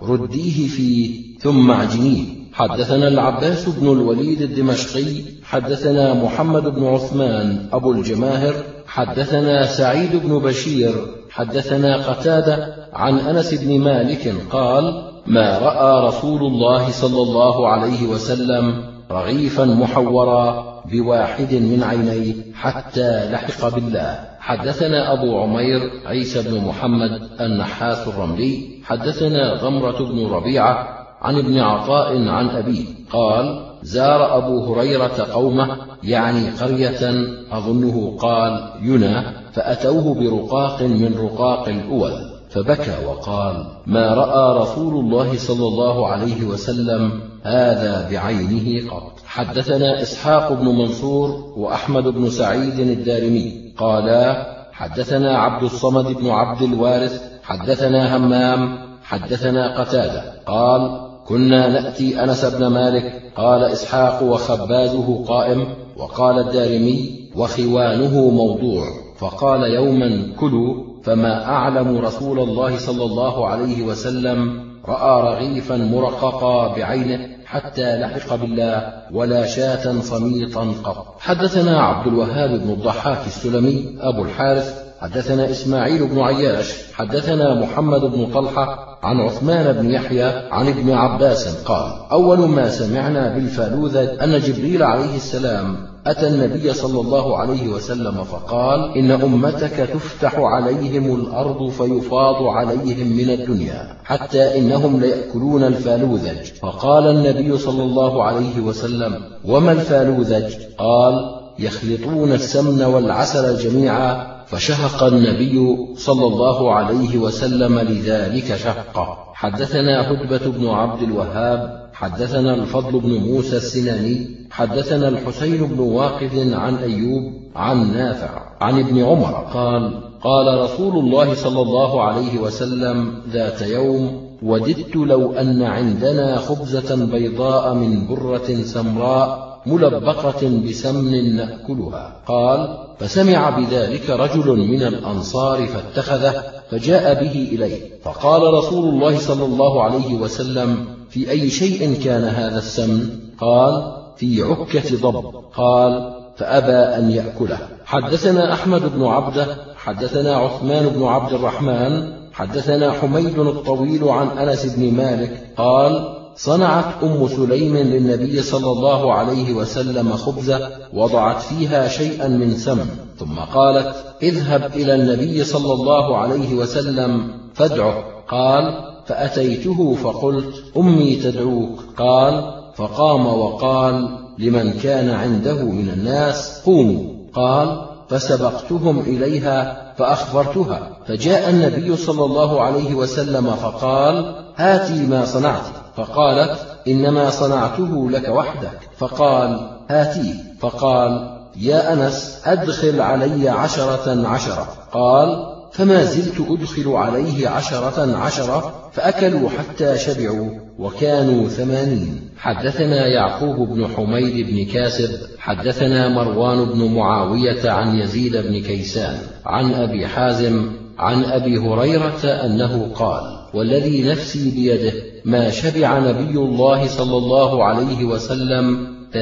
رديه فيه ثم اعجنيه. حدثنا العباس بن الوليد الدمشقي حدثنا محمد بن عثمان أبو الجماهر حدثنا سعيد بن بشير حدثنا قتادة عن أنس بن مالك قال: ما رأى رسول الله صلى الله عليه وسلم رغيفا محورا بواحد من عينيه حتى لحق بالله. حدثنا أبو عمير عيسى بن محمد النحاس الرملي حدثنا ضمرة بن ربيعة عن ابن عطاء عن أبيه قال: زار أبو هريرة قومه، يعني قرية أظنه قال ينى، فأتوه برقاق من رقاق الأول، فبكى وقال: ما رأى رسول الله صلى الله عليه وسلم هذا بعينه قط. حدثنا إسحاق بن منصور وأحمد بن سعيد الدارمي قالا: حدثنا عبد الصمد بن عبد الوارث حدثنا همام حدثنا قتادة قال: كنا نأتي أنس بن مالك. قال إسحاق: وخبازه قائم. وقال الدارمي: وخوانه موضوع. فقال يوما: كلوا، فما أعلم رسول الله صلى الله عليه وسلم رأى رغيفا مرققا بعينه حتى لحق بالله ولا شاة صميطا قط. حدثنا عبد الوهاب بن الضحاك السلمي أبو الحارث حدثنا إسماعيل بن عياش حدثنا محمد بن طلحة عن عثمان بن يحيى عن ابن عباس قال: أول ما سمعنا بالفالوذة أن جبريل عليه السلام أتى النبي صلى الله عليه وسلم فقال: إن أمتك تفتح عليهم الأرض فيفاض عليهم من الدنيا حتى إنهم ليأكلون الفالوذج. فقال النبي صلى الله عليه وسلم: وما الفالوذج؟ قال: يخلطون السمن والعسل جميعا. فشهق النبي صلى الله عليه وسلم لذلك شهقه. حدثنا هدبة بن عبد الوهاب حدثنا الفضل بن موسى السناني حدثنا الحسين بن واقد عن أيوب عن نافع عن ابن عمر قال: قال رسول الله صلى الله عليه وسلم ذات يوم: وددت لو أن عندنا خبزة بيضاء من برة سمراء ملبقة بسمن نأكلها. قال: فسمع بذلك رجل من الأنصار فاتخذه فجاء به إليه، فقال رسول الله صلى الله عليه وسلم: في أي شيء كان هذا السمن؟ قال: في عكة ضب. قال: فأبى أن يأكله. حدثنا أحمد بن عبده حدثنا عثمان بن عبد الرحمن حدثنا حميد الطويل عن أنس بن مالك قال: صنعت أم سليم للنبي صلى الله عليه وسلم خبزة وضعت فيها شيئا من سمن، ثم قالت: اذهب إلى النبي صلى الله عليه وسلم فادعه. قال: فأتيته فقلت: أمي تدعوك. قال: فقام وقال لمن كان عنده من الناس: قوموا. قال: فسبقتهم إليها فأخبرتها، فجاء النبي صلى الله عليه وسلم فقال: هاتي ما صنعت. فقالت: إنما صنعته لك وحدك. فقال: هاتيه. فقال: يا أنس أدخل علي 10 قال: فما زلت أدخل عليه 10 فأكلوا حتى شبعوا وكانوا 80. حدثنا يعقوب بن حميد بن كاسب حدثنا مروان بن معاوية عن يزيد بن كيسان عن أبي حازم عن أبي هريرة أنه قال: والذي نفسي بيده ما شبع نبي الله صلى الله عليه وسلم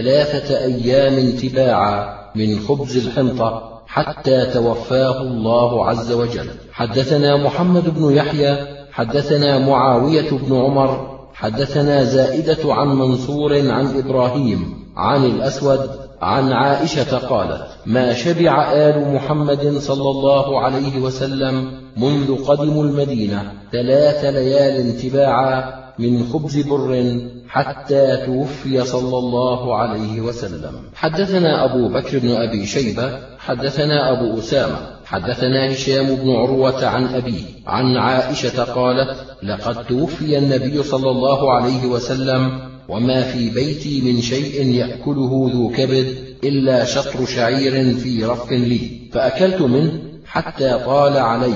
3 أيام تباعا من خبز الحنطة حتى توفاه الله عز وجل. حدثنا محمد بن يحيى حدثنا معاوية بن عمر حدثنا زائدة عن منصور عن إبراهيم عن الأسود عن عائشة قالت: ما شبع آل محمد صلى الله عليه وسلم منذ قدموا المدينة 3 ليال تباعا من خبز بر حتى توفي صلى الله عليه وسلم. حدثنا أبو بكر بن أبي شيبة حدثنا أبو أسامة حدثنا هشام بن عروة عن أبيه عن عائشة قالت: لقد توفي النبي صلى الله عليه وسلم وما في بيتي من شيء يأكله ذو كبد إلا شطر شعير في رف لي، فأكلت منه حتى طال علي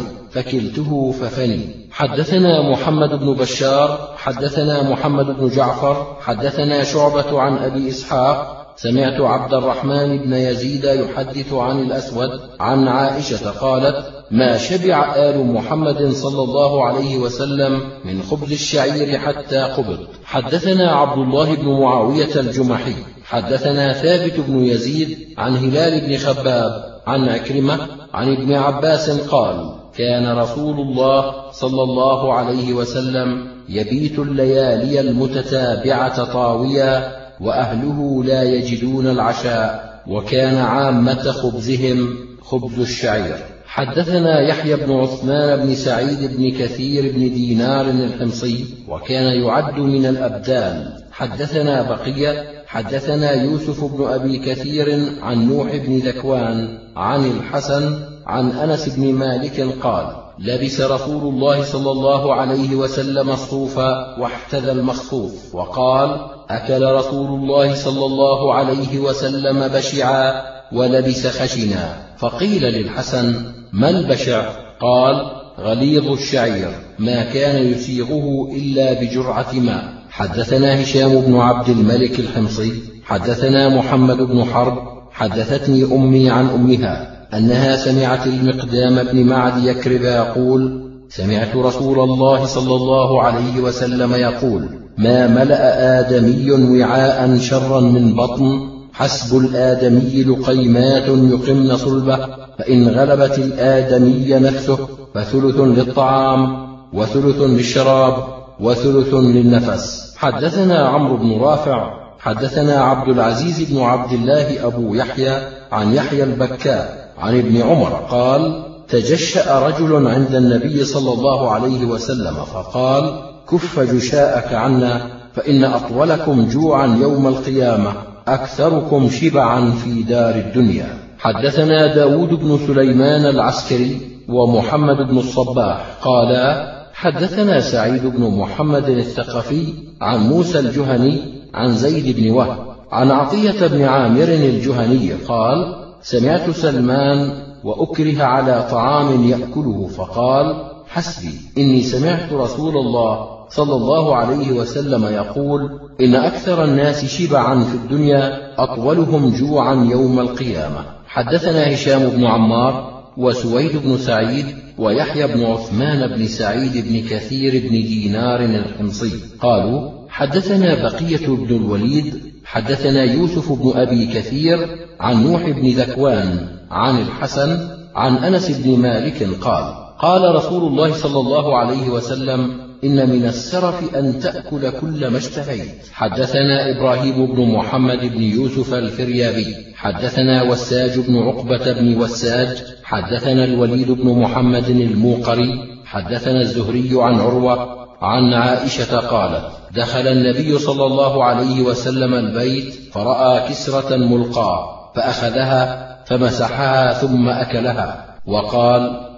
فكلته ففني. حدثنا محمد بن بشار حدثنا محمد بن جعفر حدثنا شعبة عن أبي إسحاق سمعت عبد الرحمن بن يزيد يحدث عن الأسود عن عائشة قالت: ما شبع آل محمد صلى الله عليه وسلم من خبز الشعير حتى قبض. حدثنا عبد الله بن معاوية الجمحي حدثنا ثابت بن يزيد عن هلال بن خباب عن عكرمة عن ابن عباس قال: كان رسول الله صلى الله عليه وسلم يبيت الليالي المتتابعة طاويا وأهله لا يجدون العشاء، وكان عامة خبزهم خبز الشعير. حدثنا يحيى بن عثمان بن سعيد بن كثير بن دينار الحمصي وكان يعد من الأبدال. حدثنا بقية حدثنا يوسف بن أبي كثير عن نوح بن ذكوان عن الحسن عن أنس بن مالك قال: لبس رسول الله صلى الله عليه وسلم الصوف واحتذى المخصوف، وقال: أكل رسول الله صلى الله عليه وسلم بشعا ولبس خشنا. فقيل للحسن: ما البشع؟ قال: غليظ الشعير ما كان يسيغه إلا بجرعة ماء. حدثنا هشام بن عبد الملك الحمصي حدثنا محمد بن حرب حدثتني أمي عن أمها أنها سمعت المقدام بن معد يكرب يقول: سمعت رسول الله صلى الله عليه وسلم يقول: ما ملأ آدمي وعاء شرا من بطن، حسب الآدمي لقيمات يقمن صلبه، فإن غلبت الآدمي نفسه فثلث للطعام وثلث للشراب وثلث للنفس. حدثنا عمرو بن رافع حدثنا عبد العزيز بن عبد الله أبو يحيى عن يحيى البكاء عن ابن عمر قال: تجشأ رجل عند النبي صلى الله عليه وسلم فقال: كف جشاءك عنا، فإن أطولكم جوعا يوم القيامة أكثركم شبعا في دار الدنيا. حدثنا داود بن سليمان العسكري ومحمد بن الصباح قالا: حدثنا سعيد بن محمد الثقفي عن موسى الجهني عن زيد بن وهب عن عطية بن عامر الجهني قال: سمعت سلمان وأكره على طعام يأكله فقال: حسبي، إني سمعت رسول الله صلى الله عليه وسلم يقول: إن أكثر الناس شبعا في الدنيا أطولهم جوعا يوم القيامة. حدثنا هشام بن عمار وسويد بن سعيد ويحيى بن عثمان بن سعيد بن كثير بن دينار الحمصي قالوا: حدثنا بقية بن الوليد حدثنا يوسف بن أبي كثير عن نوح بن ذكوان عن الحسن عن أنس بن مالك قال: قال رسول الله صلى الله عليه وسلم: إن من السرف أن تأكل كل ما اشتهيت. حدثنا إبراهيم بن محمد بن يوسف الفريابي حدثنا وساج بن عقبة بن وساج حدثنا الوليد بن محمد الموقري حدثنا الزهري عن عروة عن عائشة قالت: دخل النبي صلى الله عليه وسلم البيت فرأى كسرة ملقاة فأخذها فمسحها ثم أكلها، وقال: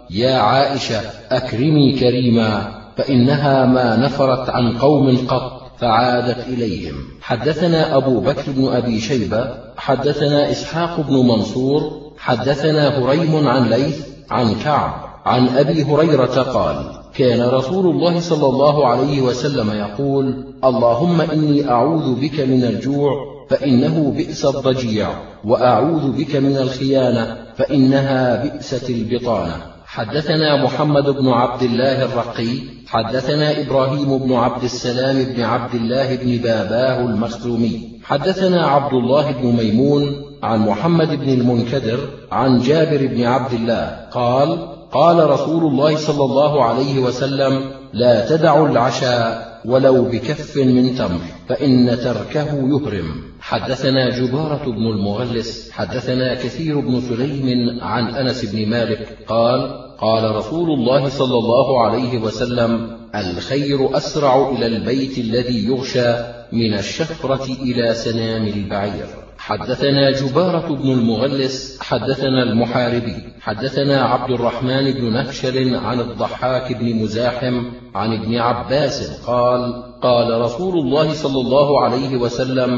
يا عائشة أكرمي كريما، فإنها ما نفرت عن قوم قط فعادت إليهم. حدثنا أبو بكر بن أبي شيبة حدثنا إسحاق بن منصور حدثنا هريم عن ليث عن كعب عن أبي هريرة قال: كان رسول الله صلى الله عليه وسلم يقول: اللهم إني أعوذ بك من الجوع فإنه بئس الضجيع، وأعوذ بك من الخيانة فإنها بئست البطانة. حدثنا محمد بن عبد الله الرقي حدثنا إبراهيم بن عبد السلام بن عبد الله بن باباه المخزومي حدثنا عبد الله بن ميمون عن محمد بن المنكدر عن جابر بن عبد الله قال: قال رسول الله صلى الله عليه وسلم: لا تدعوا العشاء ولو بكف من تمر فإن تركه يهرم. حدثنا جبارة بن المغلس حدثنا كثير بن سليم عن أنس بن مالك قال: قال رسول الله صلى الله عليه وسلم: الخير أسرع إلى البيت الذي يغشى من الشفرة إلى سنام البعير. حدثنا جبارة بن المغلس حدثنا المحاربي حدثنا عبد الرحمن بن نكشل عن الضحاك بن مزاحم عن ابن عباس قال: قال رسول الله صلى الله عليه وسلم: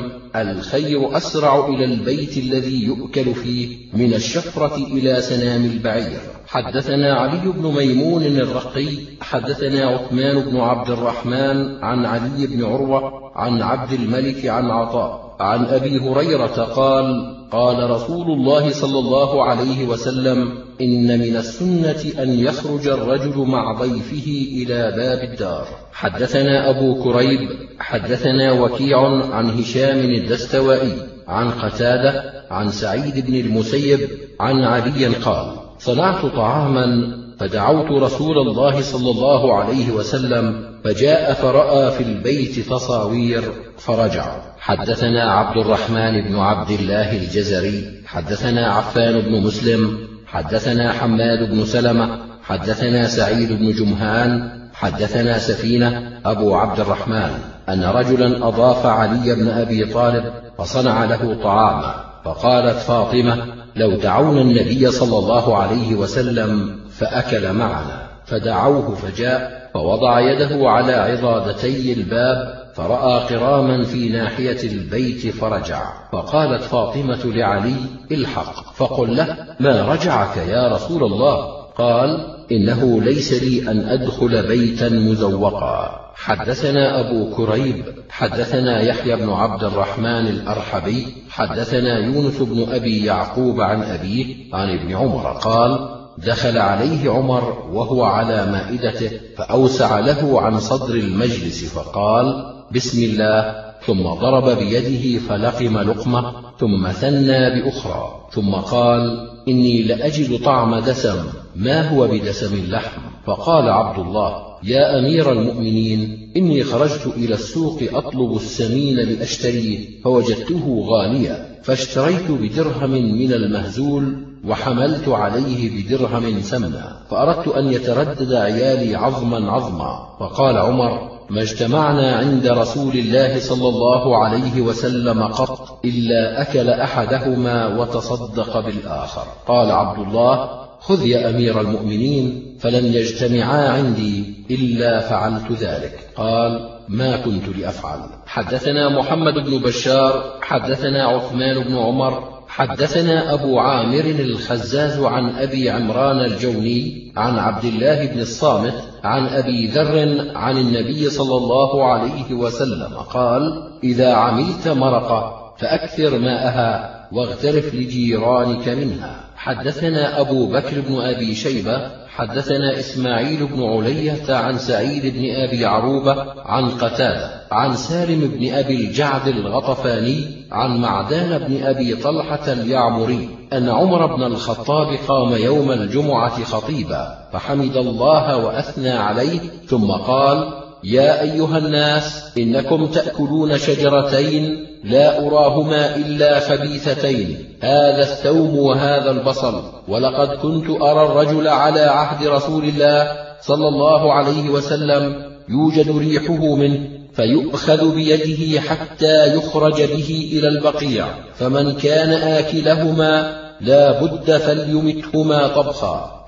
الخير أسرع إلى البيت الذي يؤكل فيه من الشفرة إلى سنام البعير. حدثنا علي بن ميمون الرقي حدثنا عثمان بن عبد الرحمن عن علي بن عروة عن عبد الملك عن عطاء عن أبي هريرة قال: قال رسول الله صلى الله عليه وسلم: إن من السنة أن يخرج الرجل مع ضيفه إلى باب الدار. حدثنا أبو كريب حدثنا وكيع عن هشام الدستوائي عن قتادة عن سعيد بن المسيب عن علي قال: صنعت طعاما فدعوت رسول الله صلى الله عليه وسلم فجاء فرأى في البيت تصاوير فرجع. حدثنا عبد الرحمن بن عبد الله الجزري حدثنا عفان بن مسلم حدثنا حماد بن سلمة حدثنا سعيد بن جمهان حدثنا سفينة أبو عبد الرحمن أن رجلا أضاف علي بن أبي طالب فصنع له طعاما، فقالت فاطمة: لو دعونا النبي صلى الله عليه وسلم فأكل معنا. فدعوه فجاء فوضع يده على عضادتي الباب فرأى قراما في ناحية البيت فرجع، فقالت فاطمة لعلي: الحق فقل له ما رجعك يا رسول الله. قال: إنه ليس لي أن أدخل بيتا مزوقا. حدثنا أبو كريب حدثنا يحيى بن عبد الرحمن الأرحبي حدثنا يونس بن أبي يعقوب عن أبيه عن ابن عمر قال: دخل عليه عمر وهو على مائدته فأوسع له عن صدر المجلس فقال: بسم الله، ثم ضرب بيده فلقم لقمة ثم ثنى بأخرى ثم قال: إني لأجد طعم دسم ما هو بدسم اللحم. فقال عبد الله: يا أمير المؤمنين، إني خرجت إلى السوق أطلب السمين لأشتريه فوجدته غاليا، فاشتريت بدرهم من المهزول وحملت عليه بدرهم سمنا، فأردت أن يتردد عيالي عظما عظما. فقال عمر: ما اجتمعنا عند رسول الله صلى الله عليه وسلم قط إلا أكل أحدهما وتصدق بالآخر. قال عبد الله: خذ يا أمير المؤمنين، فلن يجتمعا عندي إلا فعلت ذلك. قال: ما كنت لأفعل. حدثنا محمد بن بشار حدثنا عثمان بن عمر حدثنا أبو عامر الخزاز عن أبي عمران الجوني عن عبد الله بن الصامت عن أبي ذر عن النبي صلى الله عليه وسلم قال: إذا عملت مرقة فأكثر ماءها واغترف لجيرانك منها. حدثنا أبو بكر بن أبي شيبة حدثنا إسماعيل بن علية عن سعيد بن أبي عروبة عن قتادة عن سالم بن أبي الجعد الغطفاني عن معدان بن أبي طلحة اليعمري أن عمر بن الخطاب قام يوم الجمعة خطيبا فحمد الله وأثنى عليه ثم قال: يا أيها الناس، إنكم تأكلون شجرتين لا أراهما إلا خبيثتين، هذا الثوم وهذا البصل، ولقد كنت أرى الرجل على عهد رسول الله صلى الله عليه وسلم يوجد ريحه منه فيؤخذ بيده حتى يخرج به إلى البقيع، فمن كان آكلهما لا بد فليمتهما طبخا.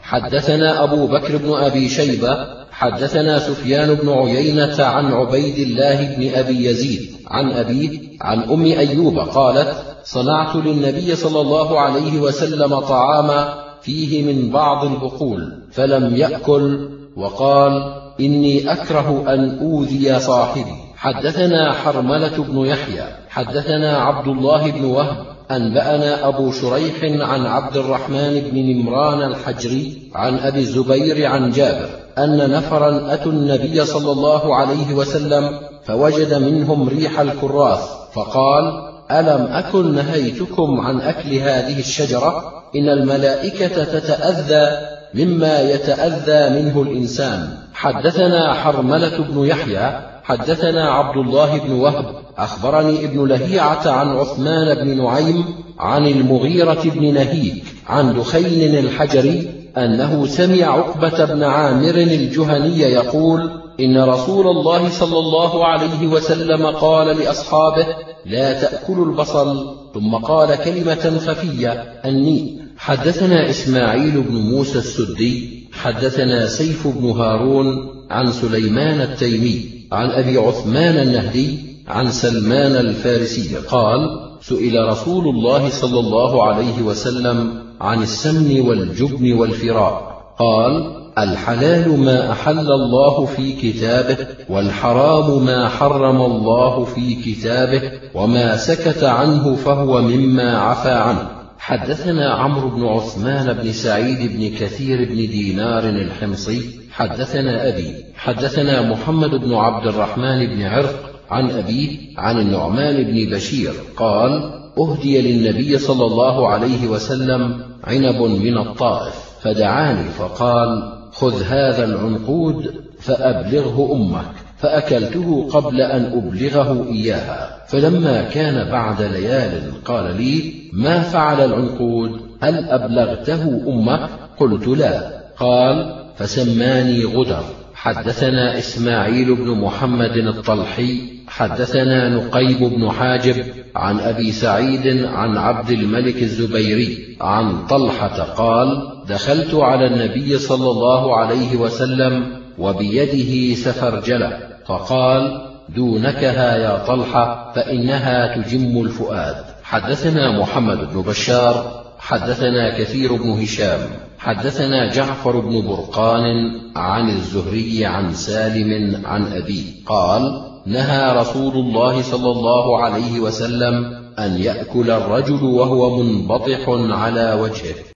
حدثنا أبو بكر بن أبي شيبة حدثنا سفيان بن عيينة عن عبيد الله بن أبي يزيد عن أبيه عن أم أيوب قالت: صنعت للنبي صلى الله عليه وسلم طعاما فيه من بعض البقول فلم يأكل، وقال: إني أكره أن أوذي صاحبي. حدثنا حرملة بن يحيى حدثنا عبد الله بن وهب أنبأنا أبو شريح عن عبد الرحمن بن نمران الحجري عن أبي الزبير عن جابر أن نفرا أتوا النبي صلى الله عليه وسلم فوجد منهم ريح الكراث فقال: ألم أكن نهيتكم عن أكل هذه الشجرة؟ إن الملائكة تتأذى مما يتأذى منه الإنسان. حدثنا حرملة بن يحيى حدثنا عبد الله بن وهب أخبرني ابن لهيعة عن عثمان بن نعيم عن المغيرة بن نهيك عن دخين الحجري أنه سمع عقبة بن عامر الجهني يقول: إن رسول الله صلى الله عليه وسلم قال لأصحابه: لا تأكلوا البصل، ثم قال كلمة خفية: أني. حدثنا إسماعيل بن موسى السدي حدثنا سيف بن هارون عن سليمان التيمي عن أبي عثمان النهدي عن سلمان الفارسي قال: سئل رسول الله صلى الله عليه وسلم عن السمن والجبن والفراء، قال: الحلال ما أحل الله في كتابه، والحرام ما حرم الله في كتابه، وما سكت عنه فهو مما عفى عنه. حدثنا عمرو بن عثمان بن سعيد بن كثير بن دينار الحمصي حدثنا أبي حدثنا محمد بن عبد الرحمن بن عرق عن أبيه عن النعمان بن بشير قال: أهدي للنبي صلى الله عليه وسلم عنب من الطائف فدعاني فقال: خذ هذا العنقود فأبلغه أمك، فأكلته قبل أن أبلغه إياها، فلما كان بعد ليال قال لي: ما فعل العنقود؟ هل أبلغته أمك؟ قلت: لا. قال: فسماني غدر. حدثنا إسماعيل بن محمد الطلحي حدثنا نقيب بن حاجب عن أبي سعيد عن عبد الملك الزبيري عن طلحة قال: دخلت على النبي صلى الله عليه وسلم وبيده سفرجلة، فقال: دونكها يا طلحة فإنها تجم الفؤاد. حدثنا محمد بن بشار حدثنا كثير بن هشام حدثنا جعفر بن برقان عن الزهري عن سالم عن أبيه قال: نهى رسول الله صلى الله عليه وسلم أن يأكل الرجل وهو منبطح على وجهه.